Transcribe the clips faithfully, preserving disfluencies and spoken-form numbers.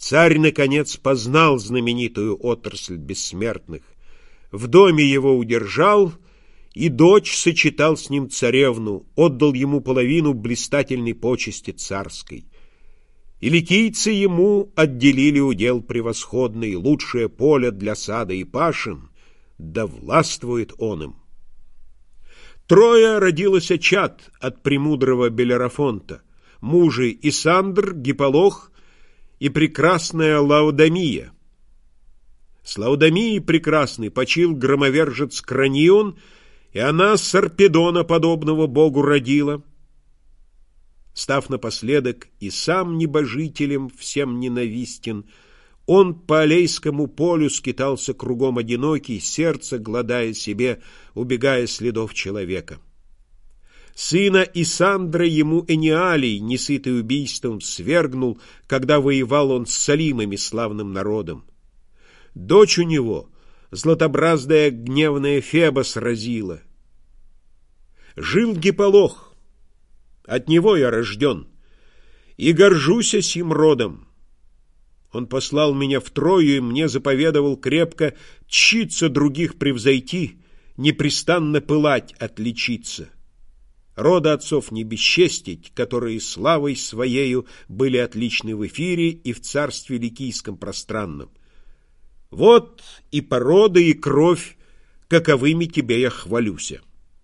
Царь, наконец, познал знаменитую отрасль бессмертных, в доме его удержал, и дочь сочетал с ним царевну, отдал ему половину блистательной почести царской. И ликийцы ему отделили удел превосходный, лучшее поле для сада и пашин, да властвует он им. Трое родилось чад от премудрого Белерафонта: мужи Исандр, Гиполох и прекрасная Лаодамия. С Лаодамией прекрасной почил громовержец Кранион, и она Сарпедона, подобного богу, родила. Став напоследок и сам небожителем всем ненавистен, он по Алейскому полю скитался кругом одинокий, сердце гладая себе, убегая следов человека. Сына Исандра ему Эниалий, несытый убийством, свергнул, когда воевал он с Салимами, славным народом. Дочь у него златобраздая гневная Феба сразила. Жил Гиполох, от него я рожден, и горжусь сим родом. Он послал меня в Трою и мне заповедовал крепко тщиться других превзойти, непрестанно пылать, отличиться. Рода отцов не бесчестить, которые славой своею были отличны в эфире и в царстве ликийском пространном. Вот и порода, и кровь, каковыми тебе я хвалюся.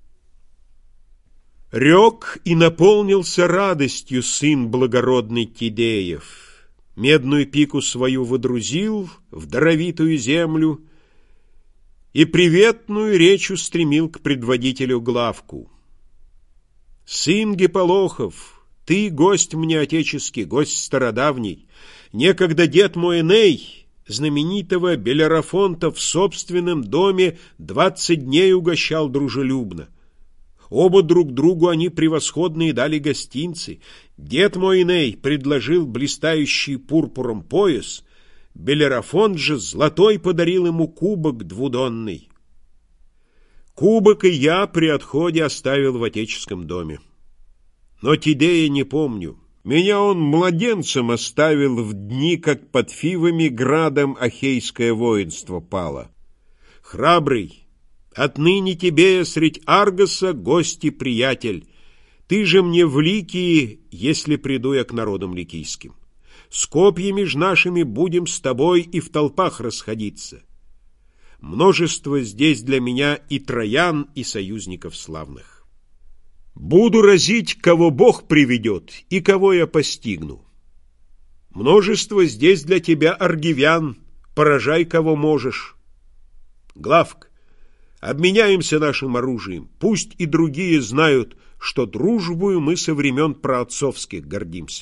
Рек и наполнился радостью сын благородный Тидеев. Медную пику свою водрузил в даровитую землю и приветную речь устремил к предводителю Главку. Сын Гиполохов, ты гость мне отеческий, гость стародавний. Некогда дед мой Эней знаменитого Белерафонта в собственном доме двадцать дней угощал дружелюбно. Оба друг другу они превосходные дали гостинцы. Дед мой Эней предложил блистающий пурпуром пояс, Белерафонт же золотой подарил ему кубок двудонный. Кубок и я при отходе оставил в отеческом доме. Но Тидея не помню. Меня он младенцем оставил в дни, как под Фивами градом ахейское воинство пало. Храбрый, отныне тебе средь Аргоса гость и приятель. Ты же мне в Ликии, если приду я к народам ликийским. С копьями ж нашими будем с тобой и в толпах расходиться. Множество здесь для меня и троян, и союзников славных. Буду разить, кого Бог приведет, и кого я постигну. Множество здесь для тебя аргивян, поражай, кого можешь. Главк, обменяемся нашим оружием, пусть и другие знают, что дружбою мы со времен праотцовских гордимся.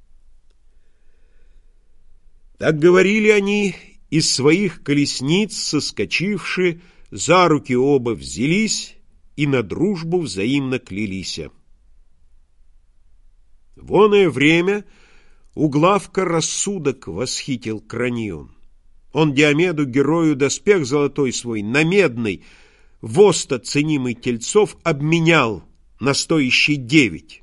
Так говорили они, из своих колесниц соскочивши, за руки оба взялись и на дружбу взаимно клялись. В оное время у Главка рассудок восхитил Кранион. Он Диомеду, герою, доспех золотой свой, на медный, воста ценимый тельцов, обменял на стоящий девять.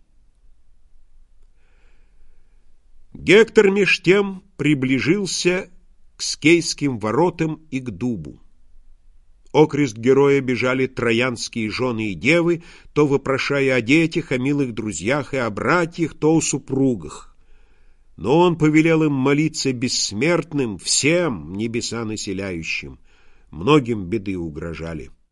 Гектор меж тем приближился к скейским воротам и к дубу. Окрест героя бежали троянские жены и девы, то вопрошая о детях, о милых друзьях и о братьях, то о супругах. Но он повелел им молиться бессмертным, всем небеса населяющим. Многим беды угрожали.